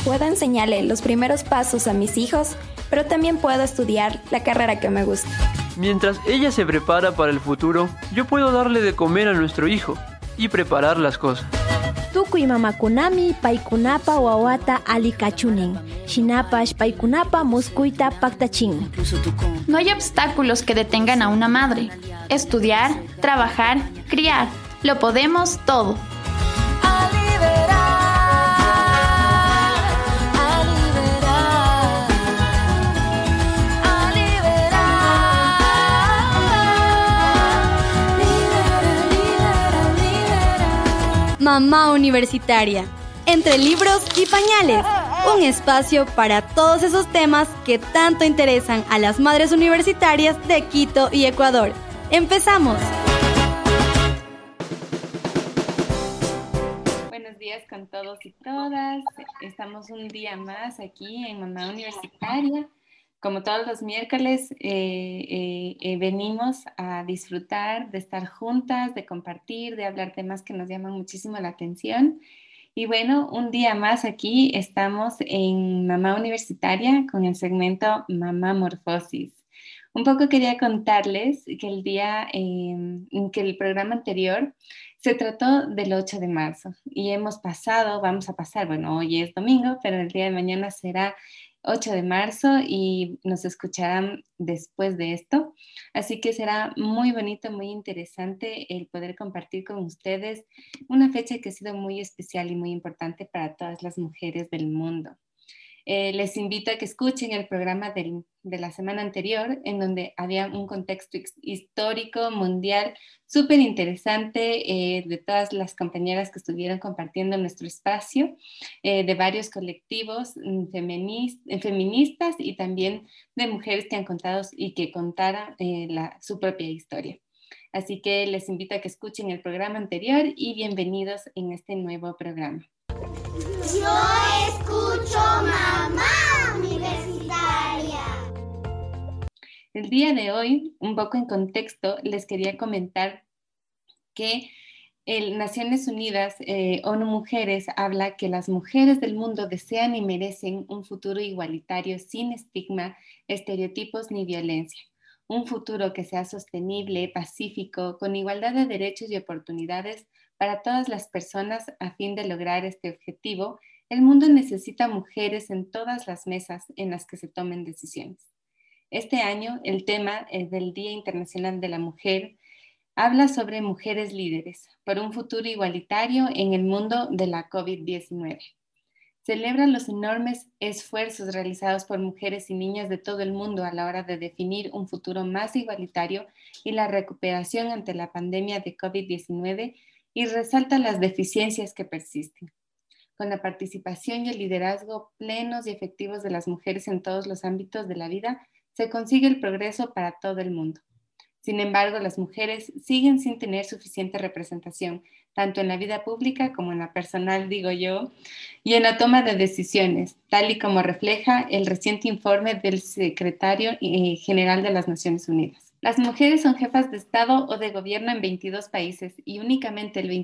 puedo enseñarle los primeros pasos a mis hijos, pero también puedo estudiar la carrera que me gusta. Mientras ella se prepara para el futuro, yo puedo darle de comer a nuestro hijo y preparar las cosas. Tukuy mamakunami paykunapa wawata alikachunin. Shinapash paykunapa muskuyta paktachin. No hay obstáculos que detengan a una madre. Estudiar, trabajar, criar. Lo podemos todo. Mamá Universitaria, entre libros y pañales, un espacio para todos esos temas que tanto interesan a las madres universitarias de Quito y Ecuador. ¡Empezamos! Buenos días con todos y todas. Estamos un día más aquí en Mamá Universitaria. Como todos los miércoles, venimos a disfrutar de estar juntas, de compartir, de hablar temas que nos llaman muchísimo la atención. Y bueno, un día más aquí estamos en Mamá Universitaria con el segmento Mamá Morfosis. Un poco quería contarles que que el programa anterior se trató del 8 de marzo y vamos a pasar, bueno, hoy es domingo, pero el día de mañana será 8 de marzo y nos escucharán después de esto. Así que será muy bonito, muy interesante el poder compartir con ustedes una fecha que ha sido muy especial y muy importante para todas las mujeres del mundo. Les invito a que escuchen el programa de la semana anterior, en donde había un contexto histórico, mundial, súper interesante de todas las compañeras que estuvieron compartiendo nuestro espacio, de varios colectivos feministas y también de mujeres que han contado y que contaran su propia historia. Así que les invito a que escuchen el programa anterior y bienvenidos en este nuevo programa. Yo escucho Mamá Universitaria. El día de hoy, un poco en contexto, les quería comentar que Naciones Unidas, ONU Mujeres, habla que las mujeres del mundo desean y merecen un futuro igualitario sin estigma, estereotipos ni violencia. Un futuro que sea sostenible, pacífico, con igualdad de derechos y oportunidades para todas las personas. A fin de lograr este objetivo, el mundo necesita mujeres en todas las mesas en las que se tomen decisiones. Este año, el tema del Día Internacional de la Mujer habla sobre mujeres líderes por un futuro igualitario en el mundo de la COVID-19. Celebra los enormes esfuerzos realizados por mujeres y niñas de todo el mundo a la hora de definir un futuro más igualitario y la recuperación ante la pandemia de COVID-19 y resalta las deficiencias que persisten. Con la participación y el liderazgo plenos y efectivos de las mujeres en todos los ámbitos de la vida, se consigue el progreso para todo el mundo. Sin embargo, las mujeres siguen sin tener suficiente representación, tanto en la vida pública como en la personal, digo yo, y en la toma de decisiones, tal y como refleja el reciente informe del secretario general de las Naciones Unidas. Las mujeres son jefas de Estado o de gobierno en 22 países y únicamente el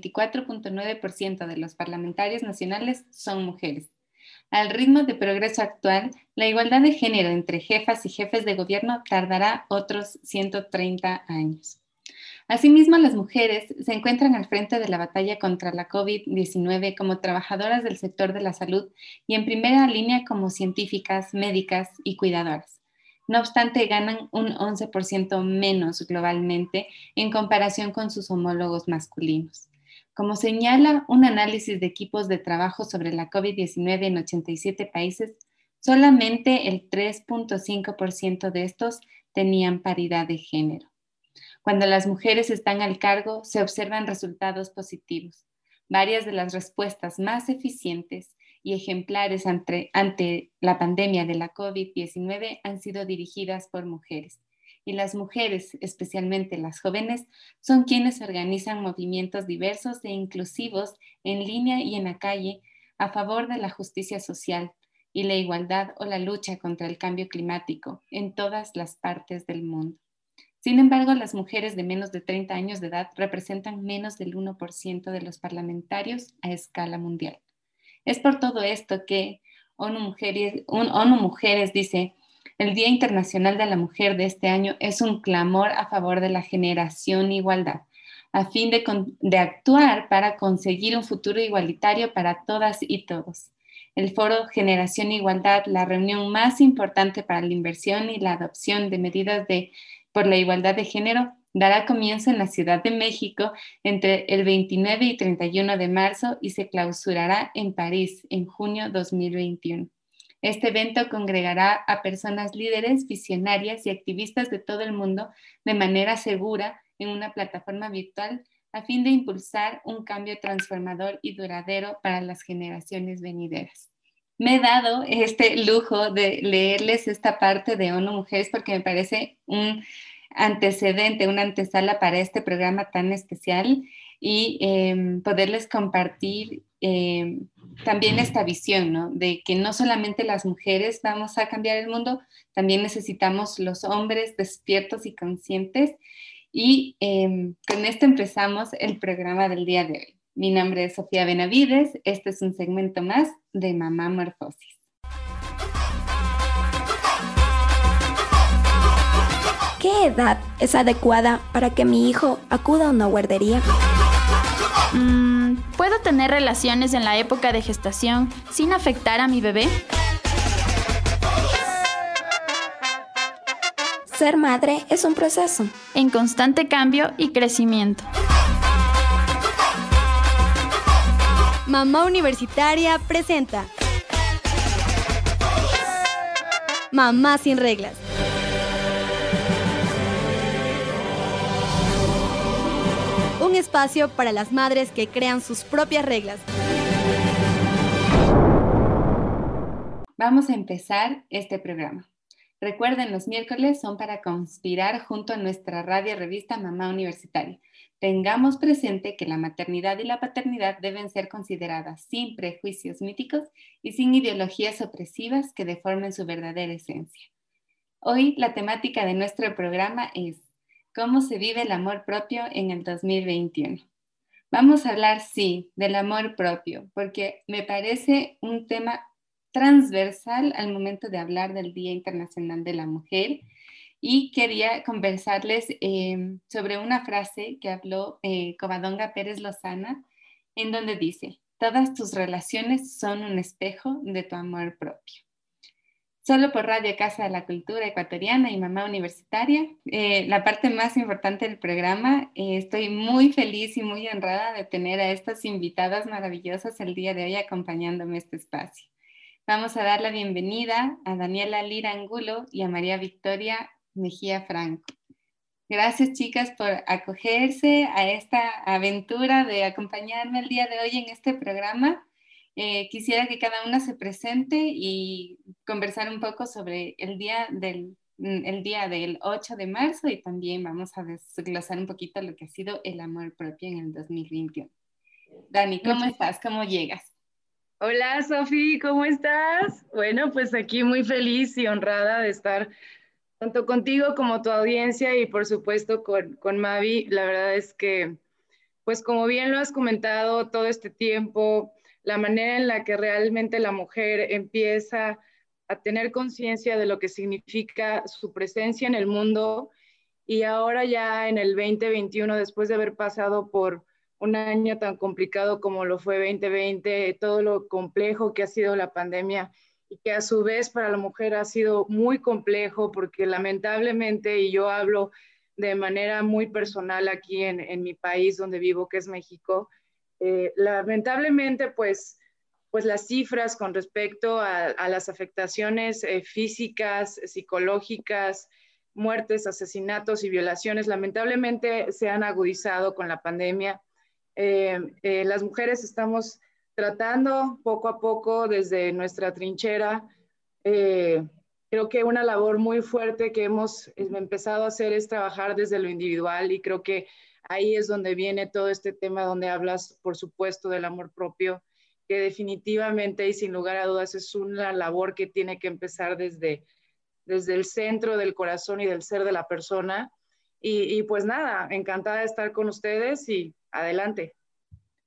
24.9% de los parlamentarios nacionales son mujeres. Al ritmo de progreso actual, la igualdad de género entre jefas y jefes de gobierno tardará otros 130 años. Asimismo, las mujeres se encuentran al frente de la batalla contra la COVID-19 como trabajadoras del sector de la salud y en primera línea como científicas, médicas y cuidadoras. No obstante, ganan un 11% menos globalmente en comparación con sus homólogos masculinos. Como señala un análisis de equipos de trabajo sobre la COVID-19 en 87 países, solamente el 3.5% de estos tenían paridad de género. Cuando las mujeres están al cargo, se observan resultados positivos. Varias de las respuestas más eficientes y ejemplares ante la pandemia de la COVID-19 han sido dirigidas por mujeres. Y las mujeres, especialmente las jóvenes, son quienes organizan movimientos diversos e inclusivos en línea y en la calle a favor de la justicia social y la igualdad o la lucha contra el cambio climático en todas las partes del mundo. Sin embargo, las mujeres de menos de 30 años de edad representan menos del 1% de los parlamentarios a escala mundial. Es por todo esto que ONU Mujeres dice: el Día Internacional de la Mujer de este año es un clamor a favor de la generación igualdad, a fin de actuar para conseguir un futuro igualitario para todas y todos. El Foro Generación Igualdad, la reunión más importante para la inversión y la adopción de medidas por la igualdad de género, dará comienzo en la Ciudad de México entre el 29 y 31 de marzo y se clausurará en París en junio 2021. Este evento congregará a personas líderes, visionarias y activistas de todo el mundo de manera segura en una plataforma virtual a fin de impulsar un cambio transformador y duradero para las generaciones venideras. Me he dado este lujo de leerles esta parte de ONU Mujeres porque me parece un antecedente, una antesala para este programa tan especial y poderles compartir también esta visión, ¿no? De que no solamente las mujeres vamos a cambiar el mundo, también necesitamos los hombres despiertos y conscientes. Y con esto empezamos el programa del día de hoy. Mi nombre es Sofía Benavides. Este es un segmento más de Mamá Morfosis. ¿Qué edad es adecuada para que mi hijo acuda a una guardería? ¿Puedo tener relaciones en la época de gestación sin afectar a mi bebé? Ser madre es un proceso en constante cambio y crecimiento. Mamá Universitaria presenta Mamá sin reglas. Un espacio para las madres que crean sus propias reglas. Vamos a empezar este programa. Recuerden, los miércoles son para conspirar junto a nuestra radio revista Mamá Universitaria. Tengamos presente que la maternidad y la paternidad deben ser consideradas sin prejuicios míticos y sin ideologías opresivas que deformen su verdadera esencia. Hoy la temática de nuestro programa es ¿cómo se vive el amor propio en el 2021? Vamos a hablar, sí, del amor propio, porque me parece un tema transversal al momento de hablar del Día Internacional de la Mujer y quería conversarles sobre una frase que habló Covadonga Pérez Lozana, en donde dice: todas tus relaciones son un espejo de tu amor propio. Solo por Radio Casa de la Cultura Ecuatoriana y Mamá Universitaria, la parte más importante del programa. Estoy muy feliz y muy honrada de tener a estas invitadas maravillosas el día de hoy acompañándome en este espacio. Vamos a dar la bienvenida a Daniela Lira Angulo y a María Victoria Mejía Franco. Gracias, chicas, por acogerse a esta aventura de acompañarme el día de hoy en este programa. Quisiera que cada una se presente y conversar un poco sobre el día del 8 de marzo y también vamos a desglosar un poquito lo que ha sido el amor propio en el 2021. Dani, ¿cómo estás? ¿Cómo llegas? Hola, Sofi, ¿cómo estás? Bueno, pues aquí muy feliz y honrada de estar tanto contigo como tu audiencia y por supuesto con Mavi. La verdad es que, pues como bien lo has comentado todo este tiempo, la manera en la que realmente la mujer empieza a tener conciencia de lo que significa su presencia en el mundo y ahora ya en el 2021, después de haber pasado por un año tan complicado como lo fue 2020, todo lo complejo que ha sido la pandemia y que a su vez para la mujer ha sido muy complejo porque lamentablemente, y yo hablo de manera muy personal aquí en mi país donde vivo, que es México, lamentablemente pues las cifras con respecto a las afectaciones físicas, psicológicas, muertes, asesinatos y violaciones, lamentablemente se han agudizado con la pandemia. Las mujeres estamos tratando poco a poco desde nuestra trinchera. Creo que una labor muy fuerte que hemos empezado a hacer es trabajar desde lo individual y creo que ahí es donde viene todo este tema donde hablas, por supuesto, del amor propio, que definitivamente y sin lugar a dudas es una labor que tiene que empezar desde el centro del corazón y del ser de la persona. Y pues nada, encantada de estar con ustedes y adelante.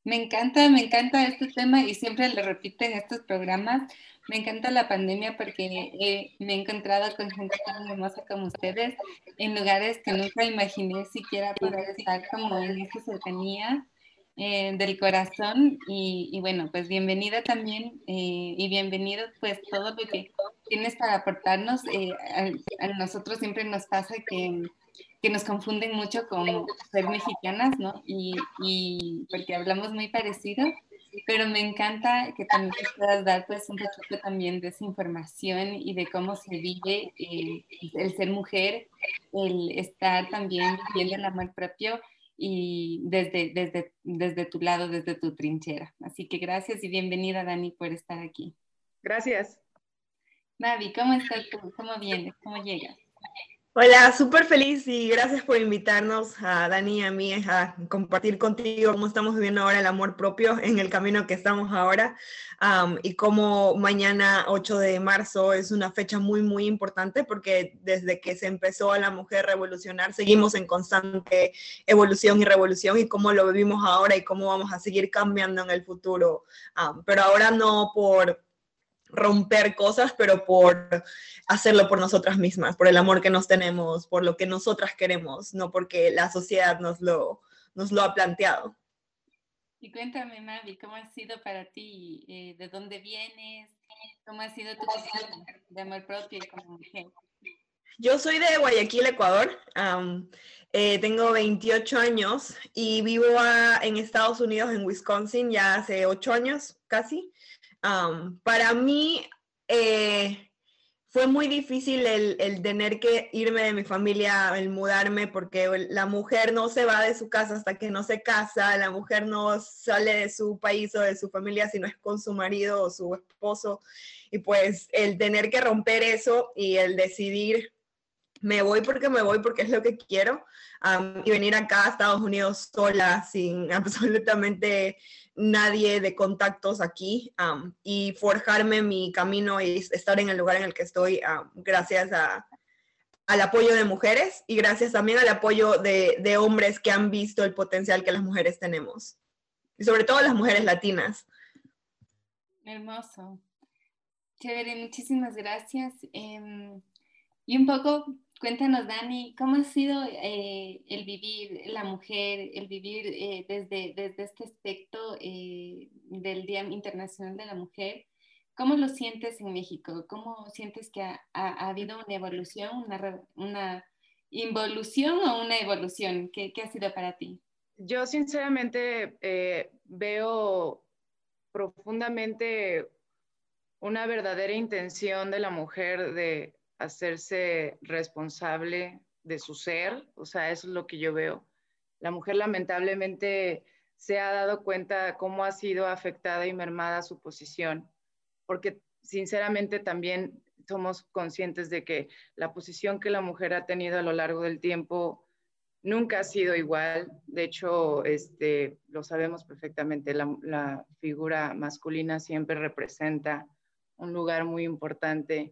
Me encanta este tema y siempre lo repito en estos programas. Me encanta la pandemia porque me he encontrado con gente tan hermosa como ustedes en lugares que nunca imaginé siquiera poder estar como en esta cercanía del corazón. Y bueno, pues bienvenida también y bienvenido pues todo lo que tienes para aportarnos. A nosotros siempre nos pasa que nos confunden mucho con ser mexicanas, ¿no? Y porque hablamos muy parecido, pero me encanta que también nos puedas dar pues un poquito también de esa información y de cómo se vive el ser mujer, el estar también viviendo el amor propio y desde tu lado, desde tu trinchera. Así que gracias y bienvenida, Dani, por estar aquí. Gracias. Mavi, ¿cómo estás tú? ¿Cómo vienes? ¿Cómo llegas? Hola, súper feliz y gracias por invitarnos a Dani y a mí a compartir contigo cómo estamos viviendo ahora el amor propio en el camino que estamos ahora y cómo mañana 8 de marzo es una fecha muy, muy importante porque desde que se empezó a la mujer revolucionar seguimos en constante evolución y revolución y cómo lo vivimos ahora y cómo vamos a seguir cambiando en el futuro, pero ahora no por romper cosas, pero por hacerlo por nosotras mismas, por el amor que nos tenemos, por lo que nosotras queremos, no porque la sociedad nos lo ha planteado. Y cuéntame, Mavi, ¿cómo ha sido para ti? ¿De dónde vienes? ¿Cómo ha sido tu camino de amor propio como mujer? Yo soy de Guayaquil, Ecuador. Tengo 28 años y vivo en Estados Unidos, en Wisconsin, ya hace 8 años casi. Para mí fue muy difícil el tener que irme de mi familia, el mudarme, porque la mujer no se va de su casa hasta que no se casa, la mujer no sale de su país o de su familia si no es con su marido o su esposo, y pues el tener que romper eso y el decidir me voy porque es lo que quiero, y venir acá a Estados Unidos sola, sin absolutamente nadie de contactos aquí, y forjarme mi camino y estar en el lugar en el que estoy, gracias al apoyo de mujeres y gracias también al apoyo de hombres que han visto el potencial que las mujeres tenemos, y sobre todo las mujeres latinas. Hermoso. Chévere, muchísimas gracias. Y un poco, cuéntanos, Dani, ¿cómo ha sido el vivir la mujer, el vivir desde este aspecto del Día Internacional de la Mujer? ¿Cómo lo sientes en México? ¿Cómo sientes que ha habido una evolución, una involución o una evolución? ¿Qué ha sido para ti? Yo sinceramente veo profundamente una verdadera intención de la mujer de hacerse responsable de su ser, o sea, eso es lo que yo veo. La mujer lamentablemente se ha dado cuenta cómo ha sido afectada y mermada su posición, porque sinceramente también somos conscientes de que la posición que la mujer ha tenido a lo largo del tiempo nunca ha sido igual. De hecho, lo sabemos perfectamente, la figura masculina siempre representa un lugar muy importante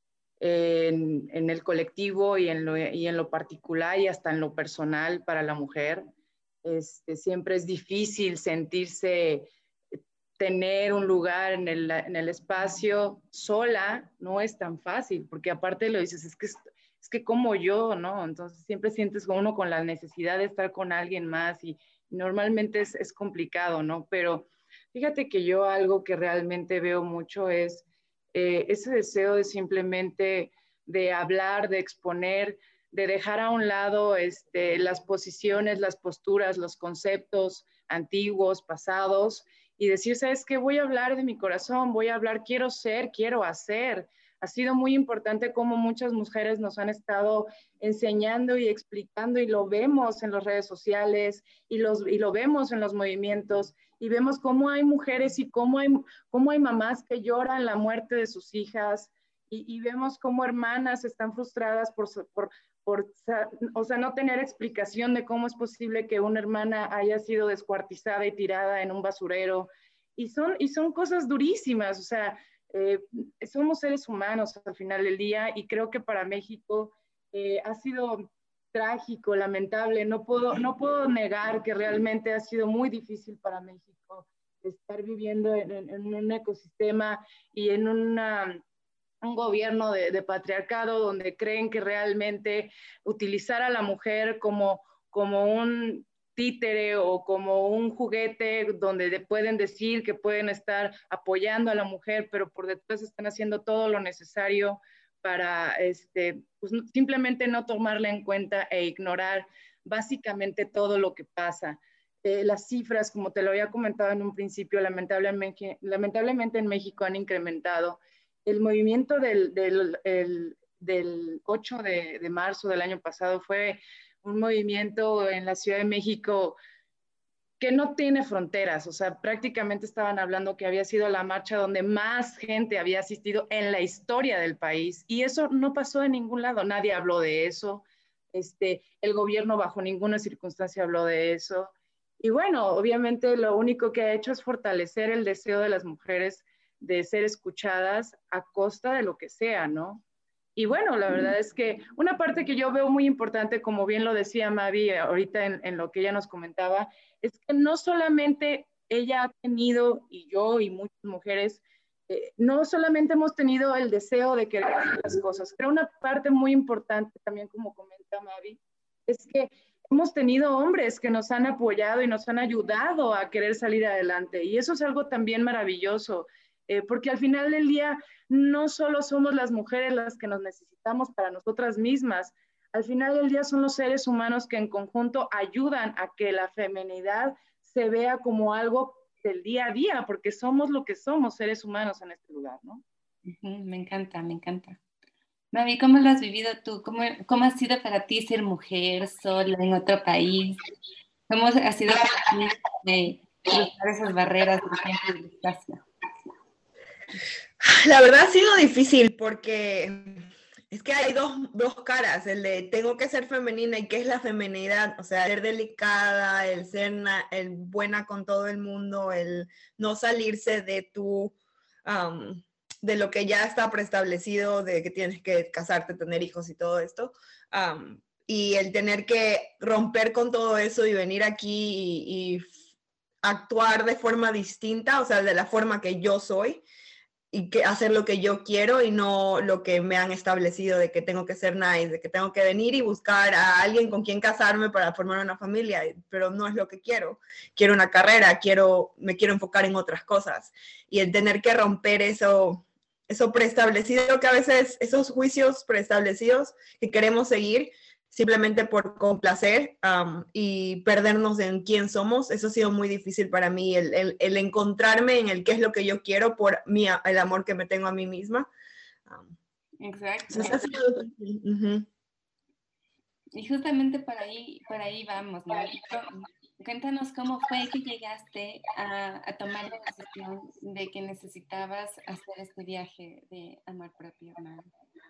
en el colectivo y en lo particular y hasta en lo personal para la mujer. Siempre es difícil sentirse, tener un lugar en el espacio sola, no es tan fácil, porque aparte lo dices, es que como yo, ¿no? Entonces siempre sientes uno con la necesidad de estar con alguien más y normalmente es complicado, ¿no? Pero fíjate que yo algo que realmente veo mucho es ese deseo de simplemente de hablar, de exponer, de dejar a un lado las posiciones, las posturas, los conceptos antiguos, pasados, y decir, ¿sabes qué? Voy a hablar de mi corazón, voy a hablar, quiero ser, quiero hacer. Ha sido muy importante cómo muchas mujeres nos han estado enseñando y explicando, y lo vemos en las redes sociales, y lo vemos en los movimientos, y vemos cómo hay mujeres y cómo hay mamás que lloran la muerte de sus hijas, y vemos cómo hermanas están frustradas por o sea, no tener explicación de cómo es posible que una hermana haya sido descuartizada y tirada en un basurero, y son cosas durísimas. O sea, somos seres humanos al final del día, y creo que para México ha sido trágico, lamentable. No puedo negar que realmente ha sido muy difícil para México estar viviendo en un ecosistema y en un gobierno de patriarcado donde creen que realmente utilizar a la mujer como un títere o como un juguete donde pueden decir que pueden estar apoyando a la mujer, pero por detrás están haciendo todo lo necesario para pues simplemente no tomarla en cuenta e ignorar básicamente todo lo que pasa. Las cifras, como te lo había comentado en un principio, lamentablemente en México han incrementado. El movimiento del 8 de marzo del año pasado fue un movimiento en la Ciudad de México que no tiene fronteras, o sea, prácticamente estaban hablando que había sido la marcha donde más gente había asistido en la historia del país, y eso no pasó en ningún lado, nadie habló de eso, el gobierno bajo ninguna circunstancia habló de eso, y bueno, obviamente lo único que ha hecho es fortalecer el deseo de las mujeres de ser escuchadas a costa de lo que sea, ¿no? Y bueno, la verdad es que una parte que yo veo muy importante, como bien lo decía Mavi ahorita en lo que ella nos comentaba, es que no solamente ella ha tenido, y yo y muchas mujeres, no solamente hemos tenido el deseo de querer hacer las cosas, pero una parte muy importante también, como comenta Mavi, es que hemos tenido hombres que nos han apoyado y nos han ayudado a querer salir adelante, y eso es algo también maravilloso. Porque al final del día no solo somos las mujeres las que nos necesitamos para nosotras mismas, al final del día son los seres humanos que en conjunto ayudan a que la feminidad se vea como algo del día a día, porque somos lo que somos, seres humanos en este lugar, ¿no? Me encanta, me encanta. Mavi, ¿cómo lo has vivido tú? ¿Cómo ha sido para ti ser mujer sola en otro país? ¿Cómo ha sido para ti cruzar esas barreras del tiempo y del espacio? La verdad ha sido difícil porque es que hay dos caras, el de tengo que ser femenina y qué es la feminidad, o sea, ser delicada, el ser el buena con todo el mundo, el no salirse de de lo que ya está preestablecido, de que tienes que casarte, tener hijos y todo esto, y el tener que romper con todo eso y venir aquí y actuar de forma distinta, o sea, de la forma que yo soy, y hacer lo que yo quiero y no lo que me han establecido de que tengo que ser nice, de que tengo que venir y buscar a alguien con quien casarme para formar una familia, pero no es lo que quiero. Quiero una carrera, me quiero enfocar en otras cosas. Y el tener que romper eso preestablecido, que a veces esos juicios preestablecidos que queremos seguir simplemente por complacer y perdernos en quién somos, eso ha sido muy difícil para mí, el encontrarme en el qué es lo que yo quiero por el amor que me tengo a mí misma. Exacto. Y justamente para ahí vamos, ¿no? Cuéntanos cómo fue que llegaste a tomar la decisión de que necesitabas hacer este viaje de amor propio, ¿no?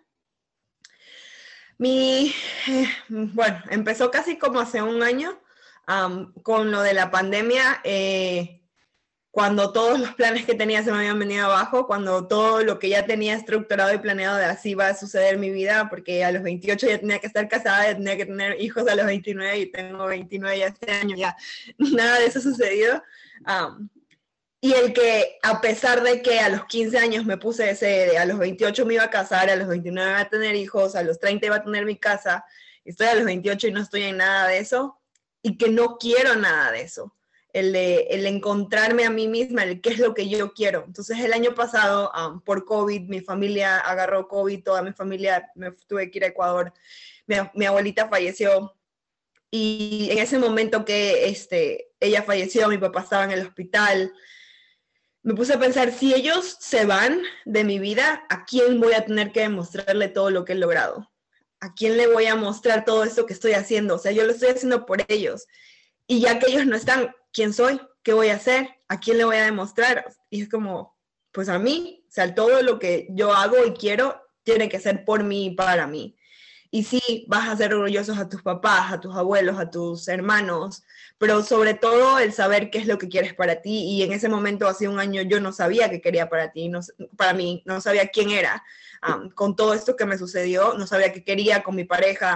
Bueno, empezó casi como hace un año con lo de la pandemia, cuando todos los planes que tenía se me habían venido abajo, cuando todo lo que ya tenía estructurado y planeado de así va a suceder en mi vida, porque a los 28 ya tenía que estar casada, ya tenía que tener hijos a los 29 y tengo 29 ya este año, ya nada de eso ha sucedido. Y el que, a pesar de que a los 15 años me puse a los 28 me iba a casar, a los 29 iba a tener hijos, a los 30 iba a tener mi casa, estoy a los 28 y no estoy en nada de eso, y que no quiero nada de eso. El encontrarme a mí misma, el qué es lo que yo quiero. Entonces el año pasado, por COVID, mi familia agarró COVID, toda mi familia, me tuve que ir a Ecuador, mi abuelita falleció, y en ese momento que ella falleció, mi papá estaba en el hospital, me puse a pensar, si ellos se van de mi vida, ¿a quién voy a tener que demostrarle todo lo que he logrado? ¿A quién le voy a mostrar todo esto que estoy haciendo? O sea, yo lo estoy haciendo por ellos. Y ya que ellos no están, ¿quién soy? ¿Qué voy a hacer? ¿A quién le voy a demostrar? Y es como, pues a mí. O sea, todo lo que yo hago y quiero tiene que ser por mí y para mí. Y sí, vas a ser orgullosos a tus papás, a tus abuelos, a tus hermanos, pero sobre todo el saber qué es lo que quieres para ti. Y en ese momento, hace un año, yo no sabía qué quería para ti, para mí, no sabía quién era. Con todo esto que me sucedió, no sabía qué quería con mi pareja.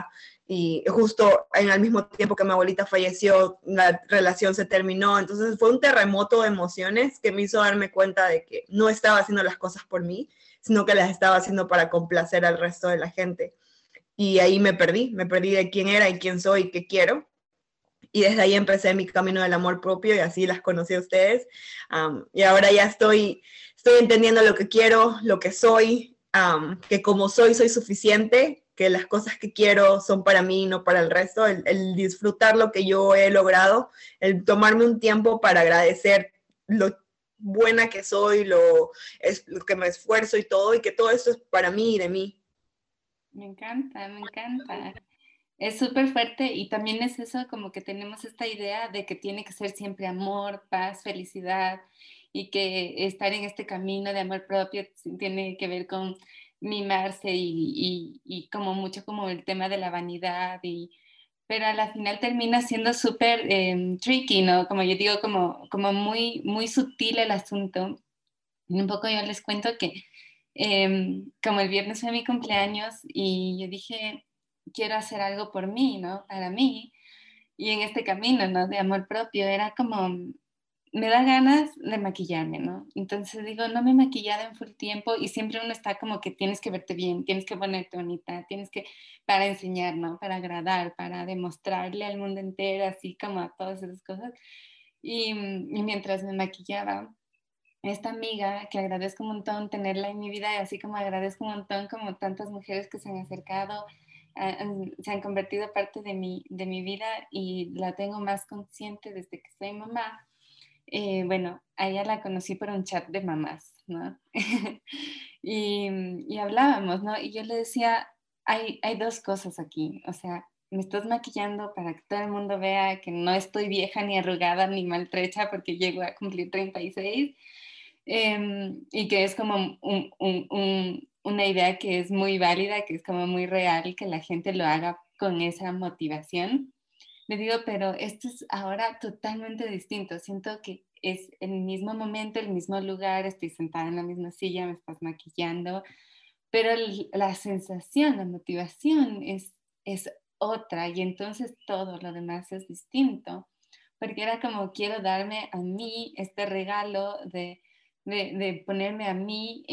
y justo en el mismo tiempo que mi abuelita falleció, la relación se terminó. Entonces fue un terremoto de emociones que me hizo darme cuenta de que no estaba haciendo las cosas por mí, sino que las estaba haciendo para complacer al resto de la gente. Y ahí me perdí de quién era y quién soy y qué quiero. Y desde ahí empecé mi camino del amor propio y así las conocí a ustedes. Y ahora ya estoy entendiendo lo que quiero, lo que soy, que como soy suficiente, que las cosas que quiero son para mí, no para el resto, el disfrutar lo que yo he logrado, el tomarme un tiempo para agradecer lo buena que soy, lo que me esfuerzo y todo, y que todo esto es para mí y de mí. Me encanta, me encanta. Es súper fuerte y también es eso como que tenemos esta idea de que tiene que ser siempre amor, paz, felicidad y que estar en este camino de amor propio tiene que ver con mimarse y como mucho como el tema de la vanidad pero a la final termina siendo súper tricky, ¿no? Como yo digo, como muy, muy sutil el asunto. Y un poco yo les cuento que como el viernes fue mi cumpleaños y yo dije, quiero hacer algo por mí, ¿no? Para mí. Y en este camino, ¿no? De amor propio, era como, me da ganas de maquillarme, ¿no? Entonces digo, no me he maquillado en full tiempo y siempre uno está como que tienes que verte bien, tienes que ponerte bonita, para enseñar, ¿no? Para agradar, para demostrarle al mundo entero, así como a todas esas cosas. Y mientras me maquillaba, esta amiga que agradezco un montón tenerla en mi vida, y así como agradezco un montón como tantas mujeres que se han acercado, se han convertido parte de mi vida y la tengo más consciente desde que soy mamá. Bueno, a ella la conocí por un chat de mamás, ¿no? y hablábamos, ¿no? Y yo le decía, hay dos cosas aquí, o sea, me estás maquillando para que todo el mundo vea que no estoy vieja ni arrugada ni maltrecha porque llego a cumplir 36, y que es como una idea que es muy válida, que es como muy real y que la gente lo haga con esa motivación. Le digo, pero esto es ahora totalmente distinto. Siento que es el mismo momento, el mismo lugar, estoy sentada en la misma silla, me estás maquillando, pero la sensación, la motivación es otra y entonces todo lo demás es distinto. Porque era como quiero darme a mí este regalo de ponerme a mí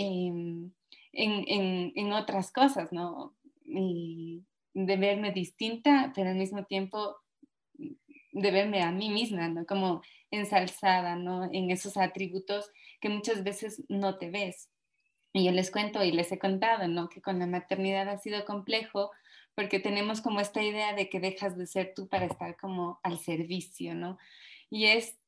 en otras cosas, ¿no? Y de verme distinta, pero al mismo tiempo de verme a mí misma, ¿no? Como ensalzada, ¿no? En esos atributos que muchas veces no te ves. Y yo les cuento y les he contado, ¿no? Que con la maternidad ha sido complejo porque tenemos como esta idea de que dejas de ser tú para estar como al servicio, ¿no? Y es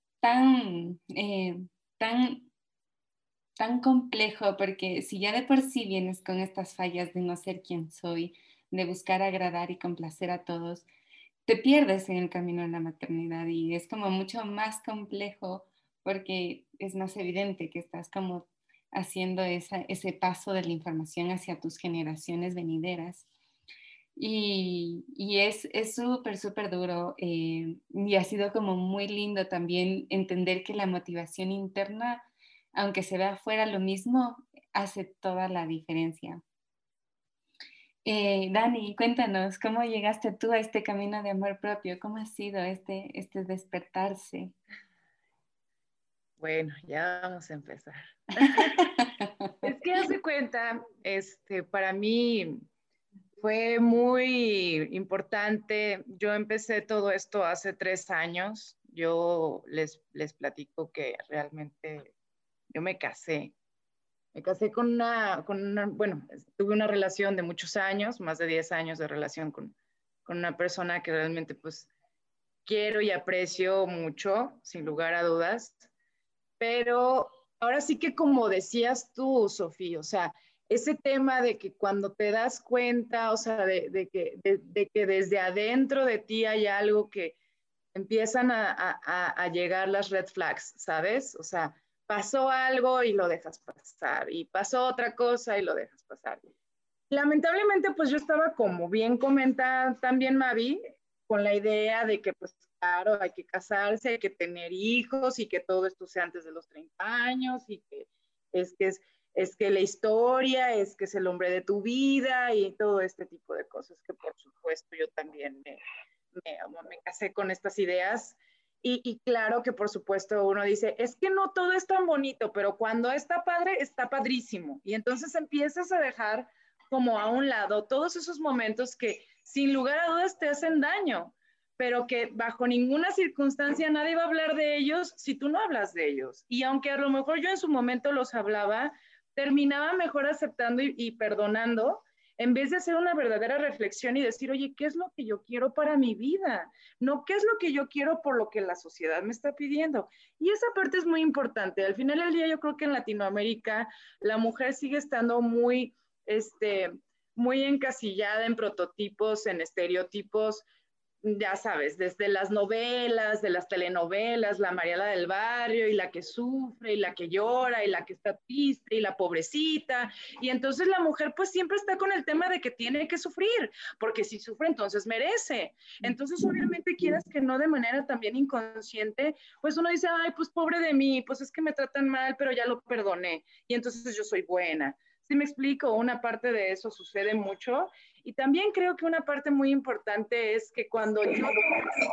tan, tan complejo porque si ya de por sí vienes con estas fallas de no ser quien soy, de buscar agradar y complacer a todos, te pierdes en el camino de la maternidad y es como mucho más complejo porque es más evidente que estás como haciendo ese paso de la información hacia tus generaciones venideras. Y es súper, súper duro y ha sido como muy lindo también entender que la motivación interna, aunque se vea afuera lo mismo, hace toda la diferencia. Dani, cuéntanos, ¿cómo llegaste tú a este camino de amor propio? ¿Cómo ha sido este despertarse? Bueno, ya vamos a empezar. Es que hace cuenta, para mí fue muy importante. Yo empecé todo esto hace 3 años. Yo les platico que realmente yo me casé. Me casé con bueno, tuve una relación de muchos años, más de 10 años de relación con una persona que realmente pues quiero y aprecio mucho, sin lugar a dudas. Pero ahora sí que como decías tú, Sofía, o sea, ese tema de que cuando te das cuenta, o sea, de que desde adentro de ti hay algo que empiezan a llegar las red flags, ¿sabes? O sea, pasó algo y lo dejas pasar, y pasó otra cosa y lo dejas pasar. Lamentablemente, pues yo estaba, como bien comenta también Mavi, con la idea de que, pues claro, hay que casarse, hay que tener hijos y que todo esto sea antes de los 30 años y que es es que la historia, es que es el hombre de tu vida y todo este tipo de cosas que por supuesto yo también me casé con estas ideas. Y claro que por supuesto uno dice, es que no todo es tan bonito, pero cuando está padre, está padrísimo. Y entonces empiezas a dejar como a un lado todos esos momentos que sin lugar a dudas te hacen daño, pero que bajo ninguna circunstancia nadie va a hablar de ellos si tú no hablas de ellos. Y aunque a lo mejor yo en su momento los hablaba, terminaba mejor aceptando y perdonando, en vez de hacer una verdadera reflexión y decir, oye, ¿qué es lo que yo quiero para mi vida? No, ¿qué es lo que yo quiero por lo que la sociedad me está pidiendo? Y esa parte es muy importante. Al final del día yo creo que en Latinoamérica la mujer sigue estando muy encasillada en prototipos, en estereotipos, ya sabes, desde las novelas, de las telenovelas, la Mariela del barrio y la que sufre y la que llora y la que está triste y la pobrecita. Y entonces la mujer pues siempre está con el tema de que tiene que sufrir, porque si sufre entonces merece. Entonces obviamente quieras que no, de manera también inconsciente, pues uno dice, ay, pues pobre de mí, pues es que me tratan mal, pero ya lo perdoné y entonces yo soy buena. ¿Sí me explico? Una parte de eso sucede mucho. Y también creo que una parte muy importante es que cuando yo a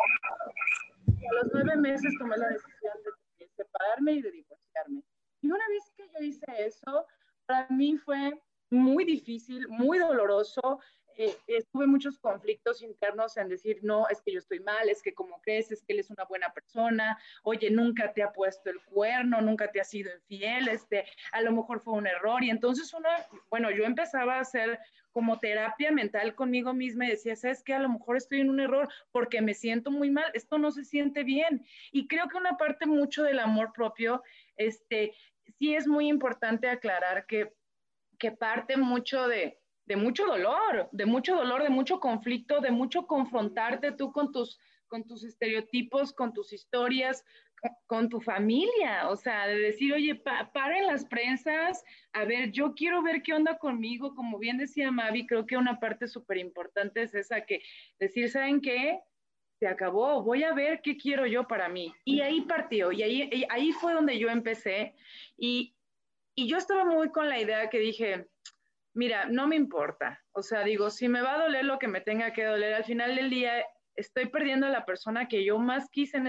los 9 meses tomé la decisión de separarme y de divorciarme. Y una vez que yo hice eso, para mí fue muy difícil, muy doloroso. Tuve muchos conflictos internos en decir, no, es que yo estoy mal, es que como crees, es que él es una buena persona, oye, nunca te ha puesto el cuerno, nunca te ha sido infiel, a lo mejor fue un error. Y entonces yo empezaba a hacer como terapia mental conmigo misma y decía, ¿sabes qué? A lo mejor estoy en un error porque me siento muy mal, esto no se siente bien. Y creo que una parte mucho del amor propio, sí es muy importante aclarar que parte mucho de mucho dolor, de mucho conflicto, de mucho confrontarte tú con tus estereotipos, con tus historias, con tu familia, o sea, de decir, oye, paren las prensas, a ver, yo quiero ver qué onda conmigo, como bien decía Mavi, creo que una parte súper importante es esa, que decir, ¿saben qué? Se acabó, voy a ver qué quiero yo para mí. Y ahí partió, y ahí fue donde yo empecé, y yo estaba muy con la idea que dije, mira, no me importa, o sea, digo, si me va a doler lo que me tenga que doler, al final del día estoy perdiendo a la persona que yo más quise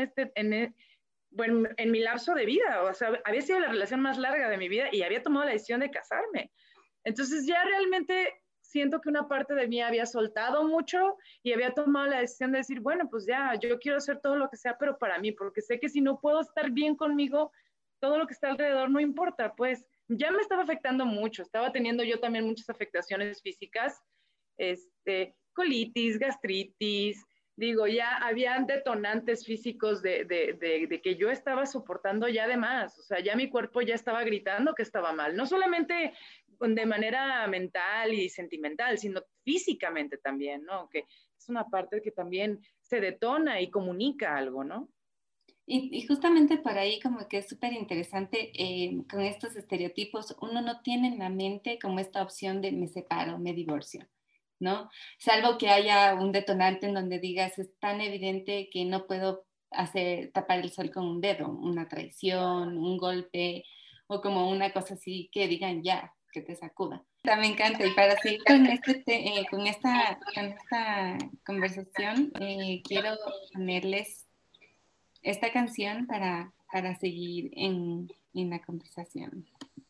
en mi lapso de vida, o sea, había sido la relación más larga de mi vida y había tomado la decisión de casarme. Entonces ya realmente siento que una parte de mí había soltado mucho y había tomado la decisión de decir, bueno, pues ya, yo quiero hacer todo lo que sea, pero para mí, porque sé que si no puedo estar bien conmigo, todo lo que está alrededor no importa, pues ya me estaba afectando mucho, estaba teniendo yo también muchas afectaciones físicas, colitis, gastritis, digo, ya habían detonantes físicos de que yo estaba soportando ya de más, o sea, ya mi cuerpo ya estaba gritando que estaba mal, no solamente de manera mental y sentimental, sino físicamente también, ¿no? Que es una parte que también se detona y comunica algo, ¿no? Y justamente por ahí como que es súper interesante con estos estereotipos, uno no tiene en la mente como esta opción de me separo, me divorcio, ¿no? Salvo que haya un detonante en donde digas es tan evidente que no puedo tapar el sol con un dedo, una traición, un golpe o como una cosa así que digan ya, que te sacuda. Me encanta y para seguir con esta conversación quiero ponerles esta canción para seguir en la conversación.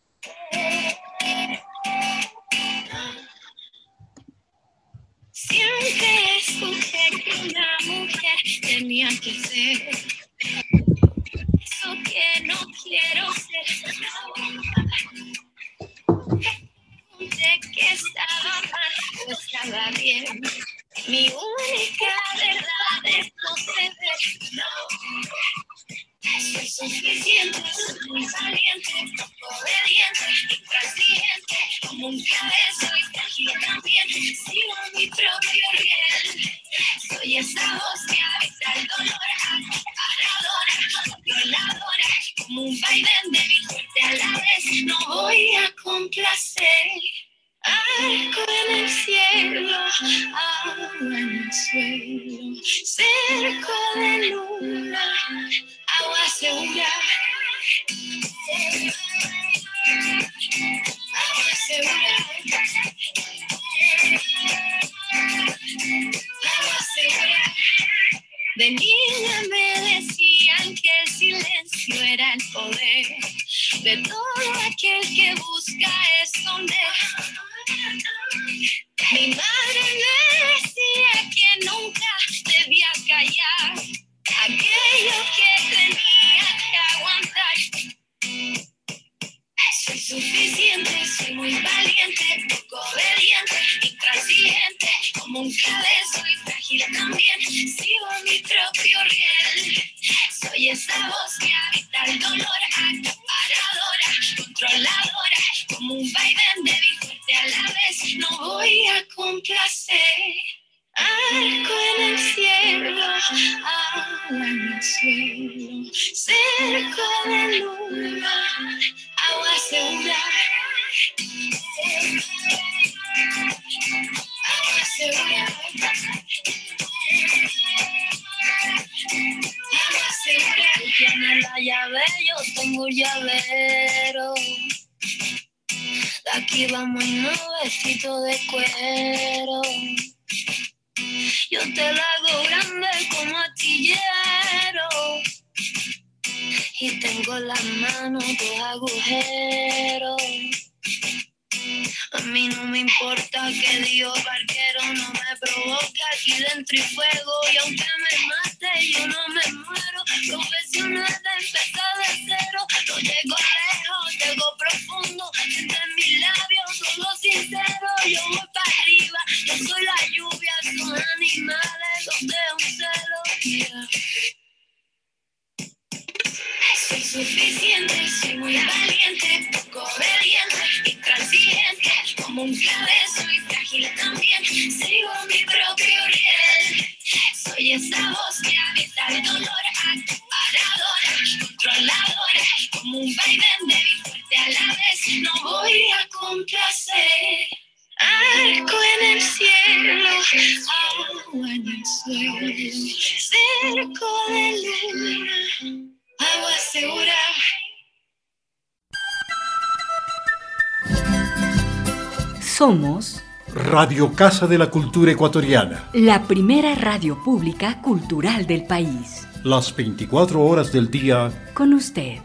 Siempre escuché que una mujer tenía que ser eso que no quiero ser. De que estaba mal o estaba bien. Mi única verdad es no ceder, no. Soy suficiente, soy muy valiente, obediente, intransigente, como un cabezo y también sigo mi propio riel. Soy esa voz que habita el dolor, acaparadora, violadora, como un vaivén de mi suerte a la vez. No voy a complacer. Arco en el cielo, agua en el suelo, cerco de luna, agua segura. de todo aquel que busca es donde. Mi madre me decía que nunca debía callar aquello que tenía que aguantar. Soy suficiente, soy muy valiente, poco obediente, intransigente, como un cabezo y frágil también. Sigo mi propio riel. Soy esa voz que habita el dolor, acaparadora, controladora, como un vaivén débil fuerte a la vez. No voy a complacer. Arco en el cielo, agua en el suelo, cerco de luna, agua segura. Agua segura. Agua segura. Tú tienes la llave, yo tengo un llavero. De aquí vamos en un vestido de cuero. Yo te la hago grande como astillero y tengo las manos de agujeros. A mí no me importa que Dios barquero no me provoque aquí dentro y fuego. Y aunque me mate yo no me muero. Profesional de empezar de cero. No llego lejos, llego profundo. Siente en mis labios solo sincero. Yo voy para arriba, yo soy la lluvia. Son animales donde un celo. Yeah. Soy suficiente, soy muy valiente, poco obediente, intransigente, como un cabezo y frágil también. Sigo mi propio riel. Soy esa voz que habita el dolor, acaparadora, controladora, como un vaivén débil fuerte a la vez. No voy a complacer. Arco en el cielo, agua en el suelo, cerco de luna, agua segura. Somos Radio Casa de la Cultura Ecuatoriana, la primera radio pública cultural del país. Las 24 horas del día con usted.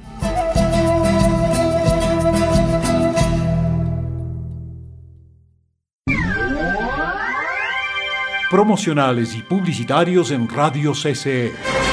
Promocionales y publicitarios en Radio CCE.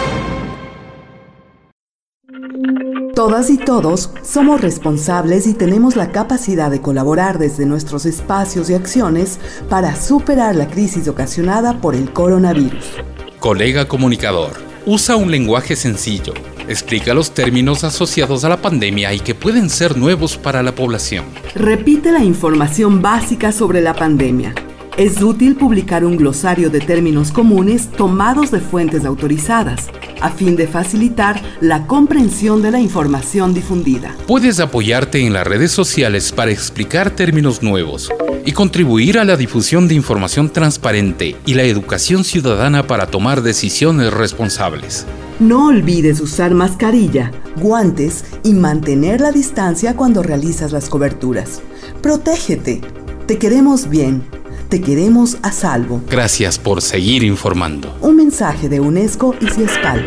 Todas y todos somos responsables y tenemos la capacidad de colaborar desde nuestros espacios y acciones para superar la crisis ocasionada por el coronavirus. Colega comunicador, usa un lenguaje sencillo. Explica los términos asociados a la pandemia y que pueden ser nuevos para la población. Repite la información básica sobre la pandemia. Es útil publicar un glosario de términos comunes tomados de fuentes autorizadas, a fin de facilitar la comprensión de la información difundida. Puedes apoyarte en las redes sociales para explicar términos nuevos y contribuir a la difusión de información transparente y la educación ciudadana para tomar decisiones responsables. No olvides usar mascarilla, guantes y mantener la distancia cuando realizas las coberturas. Protégete. Te queremos bien. Te queremos a salvo. Gracias por seguir informando. Un mensaje de UNESCO y CIESPAL.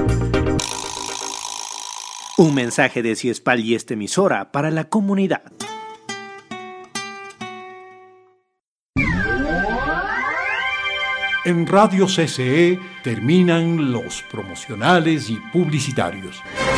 Un mensaje de CIESPAL y esta emisora para la comunidad. En Radio CCE terminan los promocionales y publicitarios.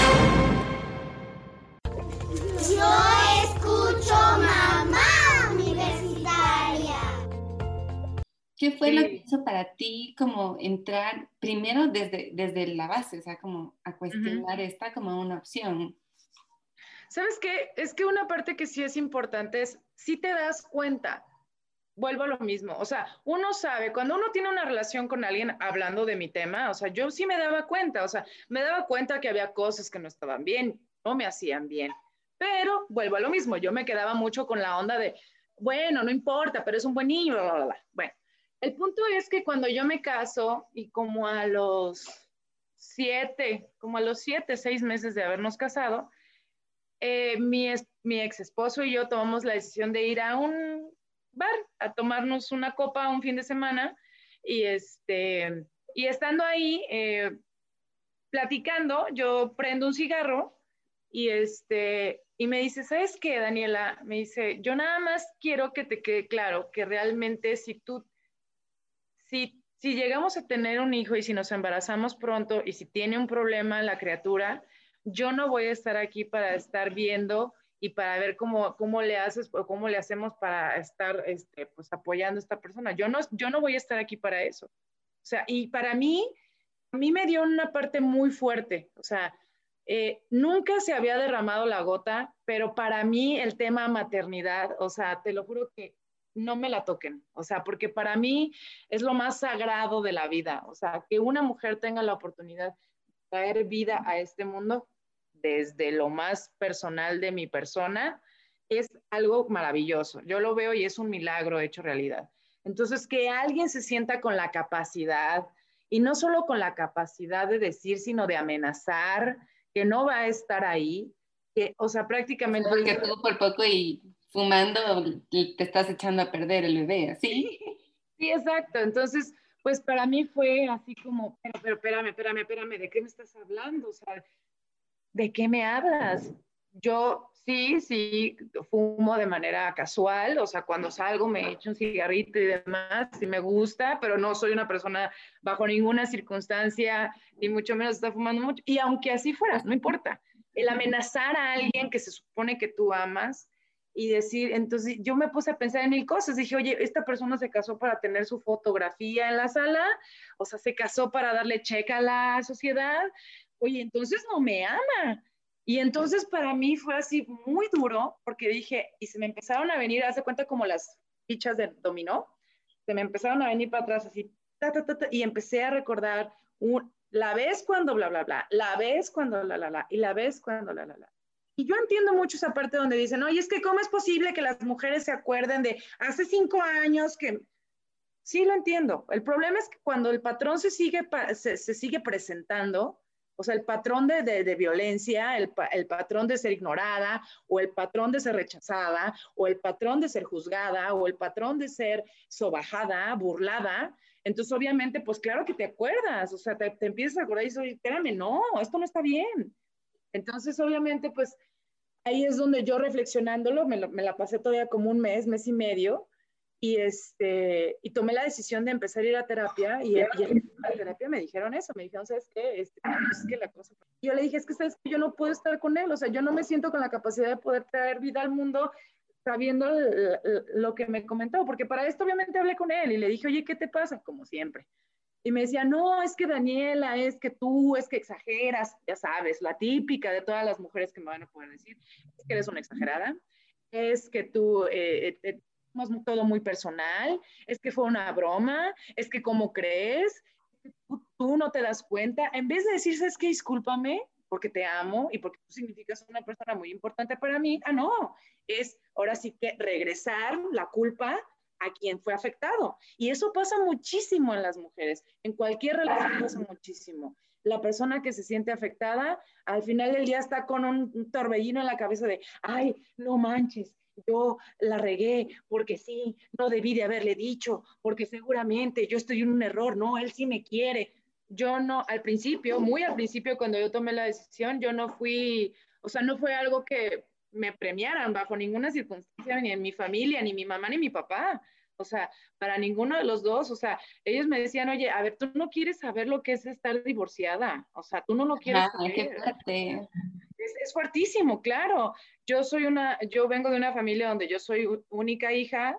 ¿Qué fue lo que hizo para ti como entrar primero desde la base, o sea, como a cuestionar esta como una opción? ¿Sabes qué? Es que una parte que sí es importante es, si te das cuenta, vuelvo a lo mismo, o sea, uno sabe, cuando uno tiene una relación con alguien, hablando de mi tema, o sea, yo sí me daba cuenta, o sea, me daba cuenta que había cosas que no estaban bien, no me hacían bien, pero vuelvo a lo mismo, yo me quedaba mucho con la onda de, bueno, no importa, pero es un buen niño, bla, bla, bla. Bueno. El punto es que cuando yo me caso y como a los 7, 6 meses de habernos casado, mi ex esposo y yo tomamos la decisión de ir a un bar a tomarnos una copa un fin de semana y estando ahí platicando, yo prendo un cigarro y Y me dice, ¿sabes qué, Daniela? Me dice, yo nada más quiero que te quede claro que realmente si llegamos a tener un hijo y si nos embarazamos pronto y si tiene un problema la criatura, yo no voy a estar aquí para estar viendo y para ver cómo le haces o cómo le hacemos para estar pues, apoyando a esta persona. Yo no voy a estar aquí para eso. O sea, y para mí, a mí me dio una parte muy fuerte. O sea, nunca se había derramado la gota, pero para mí el tema maternidad, o sea, te lo juro que no me la toquen, o sea, porque para mí es lo más sagrado de la vida, o sea, que una mujer tenga la oportunidad de traer vida a este mundo desde lo más personal de mi persona, es algo maravilloso. Yo lo veo y es un milagro hecho realidad. Entonces, que alguien se sienta con la capacidad, y no solo con la capacidad de decir, sino de amenazar, que no va a estar ahí, que, o sea, prácticamente... Porque tú por poco y fumando te estás echando a perder el bebé, ¿así? Sí, exacto. Entonces, pues para mí fue así como, pero espérame, ¿de qué me estás hablando? O sea, ¿de qué me hablas? Yo sí, fumo de manera casual, o sea, cuando salgo me echo un cigarrito y demás, sí me gusta, pero no soy una persona bajo ninguna circunstancia, ni mucho menos está fumando mucho, y aunque así fuera, no importa. El amenazar a alguien que se supone que tú amas y decir, entonces yo me puse a pensar en mil cosas, dije, oye, esta persona se casó para tener su fotografía en la sala, o sea, se casó para darle cheque a la sociedad, oye, entonces no me ama. Y entonces para mí fue así muy duro, porque dije, y se me empezaron a venir, haz de cuenta como las fichas de dominó, se me empezaron a venir para atrás así, y empecé a recordar la vez cuando bla, bla, bla, la vez cuando la, y la vez cuando la. Y yo entiendo mucho esa parte donde dicen, oye, es que ¿cómo es posible que las mujeres se acuerden de hace 5 años que... Sí, lo entiendo. El problema es que cuando el patrón se sigue presentando, o sea, el patrón de violencia, el patrón de ser ignorada, o el patrón de ser rechazada, o el patrón de ser juzgada, o el patrón de ser sobajada, burlada, entonces obviamente, pues claro que te acuerdas, o sea, te empiezas a acordar y dices, espérame, no, esto no está bien. Entonces, obviamente, pues ahí es donde yo reflexionándolo, me la pasé todavía como un mes y medio, y tomé la decisión de empezar a ir a terapia, y en la terapia me dijeron eso, me dijeron, ¿sabes qué? Es que la cosa... Y yo le dije, es que ¿sabes qué? Yo no puedo estar con él, o sea, yo no me siento con la capacidad de poder traer vida al mundo sabiendo lo que me comentó, porque para esto obviamente hablé con él y le dije, oye, ¿qué te pasa? Como siempre. Y me decía, no, es que Daniela, es que tú, es que exageras, ya sabes, la típica de todas las mujeres que me van a poder decir, es que eres una exagerada, es que tú todo muy personal, es que fue una broma, es que cómo crees, tú no te das cuenta, en vez de decir, ¿sabes qué? Discúlpame, porque te amo y porque tú significas una persona muy importante para mí, no, es ahora sí que regresar la culpa a quien fue afectado. Y eso pasa muchísimo en las mujeres, en cualquier relación pasa muchísimo. La persona que se siente afectada, al final del día está con un torbellino en la cabeza de, ay, no manches, yo la regué porque sí, no debí de haberle dicho, porque seguramente yo estoy en un error, no, él sí me quiere. Yo no, al principio, muy al principio, cuando yo tomé la decisión, yo no fui, o sea, no fue algo que me premiaran bajo ninguna circunstancia, ni en mi familia, ni mi mamá, ni mi papá. O sea, para ninguno de los dos, o sea, ellos me decían, oye, a ver, tú no quieres saber lo que es estar divorciada, o sea, tú no lo quieres saber. Qué fuerte. Es fuertísimo, claro. Yo vengo de una familia donde yo soy única hija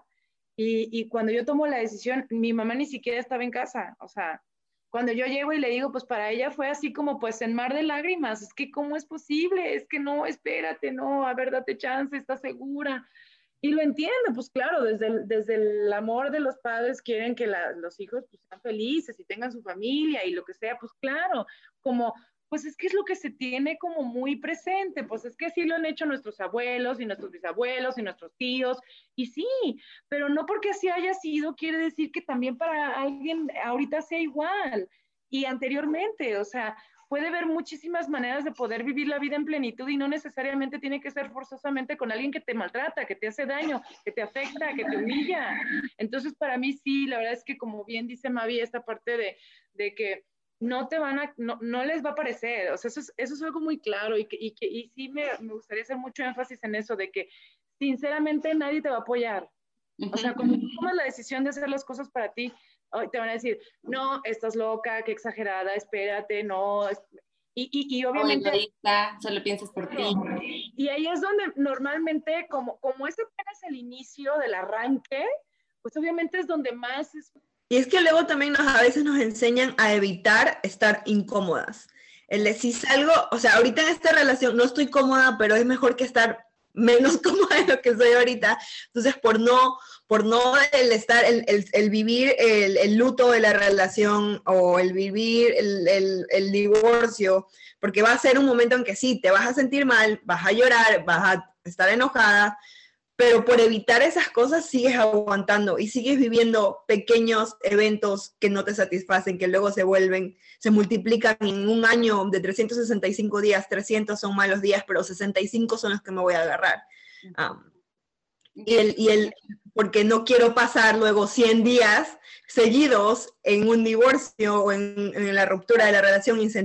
y cuando yo tomo la decisión, mi mamá ni siquiera estaba en casa, o sea, cuando yo llego y le digo, pues para ella fue así como pues en mar de lágrimas, es que ¿cómo es posible? Es que no, espérate, no, a ver, date chance, ¿estás segura? Y lo entiendo, pues claro, desde el amor de los padres quieren que los hijos pues, sean felices y tengan su familia y lo que sea, pues claro, como, pues es que es lo que se tiene como muy presente, pues es que sí lo han hecho nuestros abuelos y nuestros bisabuelos y nuestros tíos, y sí, pero no porque así haya sido quiere decir que también para alguien ahorita sea igual, y anteriormente, o sea, puede haber muchísimas maneras de poder vivir la vida en plenitud y no necesariamente tiene que ser forzosamente con alguien que te maltrata, que te hace daño, que te afecta, que te humilla. Entonces, para mí sí, la verdad es que como bien dice Mavi, esta parte de que no les va a parecer. O sea, eso es algo muy claro y sí me gustaría hacer mucho énfasis en eso, de que sinceramente nadie te va a apoyar. O sea, cuando tú tomas la decisión de hacer las cosas para ti, te van a decir, no, estás loca, qué exagerada, espérate, no. Y obviamente... egoísta, solo piensas por ti. Y ahí es donde normalmente, como ese apenas el inicio del arranque, pues obviamente es donde más... Y es que luego también a veces nos enseñan a evitar estar incómodas. El decir algo, o sea, ahorita en esta relación no estoy cómoda, pero es mejor que estar menos cómoda de lo que soy ahorita. Entonces, por no el vivir el luto de la relación o el vivir el divorcio, porque va a ser un momento en que sí, te vas a sentir mal, vas a llorar, vas a estar enojada, pero por evitar esas cosas sigues aguantando y sigues viviendo pequeños eventos que no te satisfacen, que luego se multiplican en un año de 365 días, 300 son malos días, pero 65 son los que me voy a agarrar. Porque no quiero pasar luego 100 días seguidos en un divorcio o en la ruptura de la relación y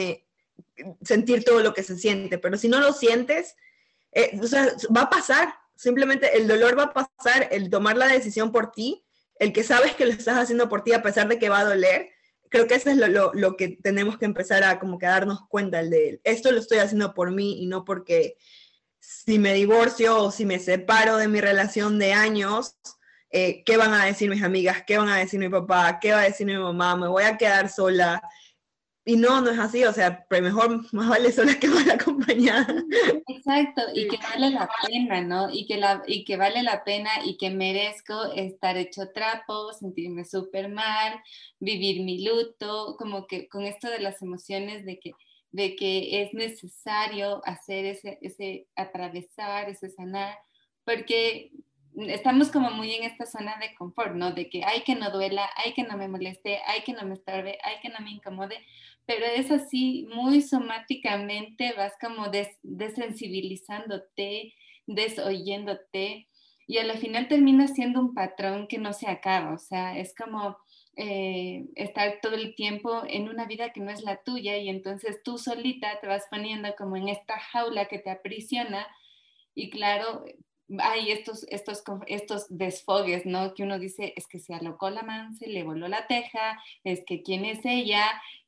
sentir todo lo que se siente, pero si no lo sientes, o sea, va a pasar. Simplemente el dolor va a pasar, el tomar la decisión por ti, el que sabes que lo estás haciendo por ti a pesar de que va a doler. Creo que eso es lo que tenemos que empezar a como que darnos cuenta, esto lo estoy haciendo por mí y no porque si me divorcio o si me separo de mi relación de años, ¿qué van a decir mis amigas? ¿Qué van a decir mi papá? ¿Qué va a decir mi mamá? ¿Me voy a quedar sola? Y no es así, o sea, mejor más vale sola que mal acompañada. Exacto, y que vale la pena, ¿no? Y que vale la pena y que merezco estar hecho trapo, sentirme súper mal, vivir mi luto, como que con esto de las emociones de que es necesario hacer ese atravesar, ese sanar, porque estamos como muy en esta zona de confort, ¿no? De que hay que no duela, hay que no me moleste, hay que no me estorbe, hay que no me incomode, pero es así, muy somáticamente vas como desensibilizándote, desoyéndote, y a la final termina siendo un patrón que no se acaba, o sea, es como estar todo el tiempo en una vida que no es la tuya, y entonces tú solita te vas poniendo como en esta jaula que te aprisiona, y claro, hay estos desfogues, ¿no? Que uno dice, es que se alocó la man, se le voló la teja, es que quién es ella,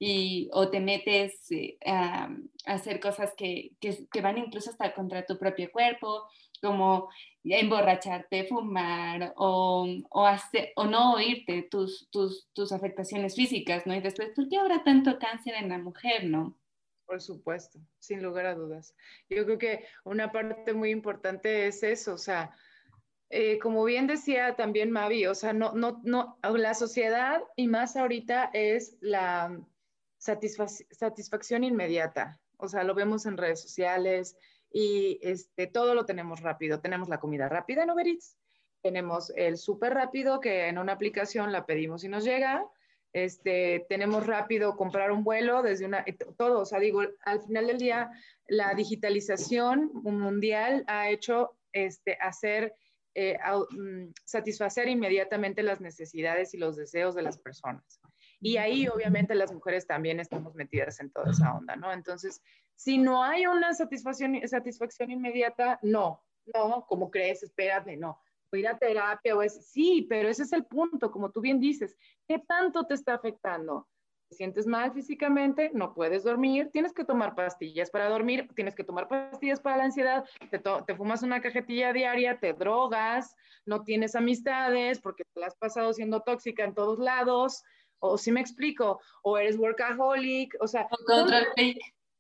o te metes a hacer cosas que van incluso hasta contra tu propio cuerpo, como emborracharte, fumar, o no oírte tus afectaciones físicas, ¿no? Y después, ¿por qué habrá tanto cáncer en la mujer, no? Por supuesto, sin lugar a dudas. Yo creo que una parte muy importante es eso, o sea, como bien decía también Mavi, o sea, no, la sociedad y más ahorita es la satisfacción inmediata, o sea, lo vemos en redes sociales y todo lo tenemos rápido, tenemos la comida rápida en Uber Eats, tenemos el súper rápido que en una aplicación la pedimos y nos llega. Tenemos rápido comprar un vuelo todo, o sea, digo, al final del día la digitalización mundial ha hecho satisfacer inmediatamente las necesidades y los deseos de las personas. Y ahí obviamente las mujeres también estamos metidas en toda esa onda, ¿no? Entonces, si no hay una satisfacción inmediata, no, como crees, espérate, no. O ir a terapia, sí, pero ese es el punto, como tú bien dices, ¿qué tanto te está afectando? ¿Te sientes mal físicamente? ¿No puedes dormir? Tienes que tomar pastillas para dormir, tienes que tomar pastillas para la ansiedad, te fumas una cajetilla diaria, te drogas, no tienes amistades porque te la has pasado siendo tóxica en todos lados, o si me explico, o eres workaholic, o sea... Control freak.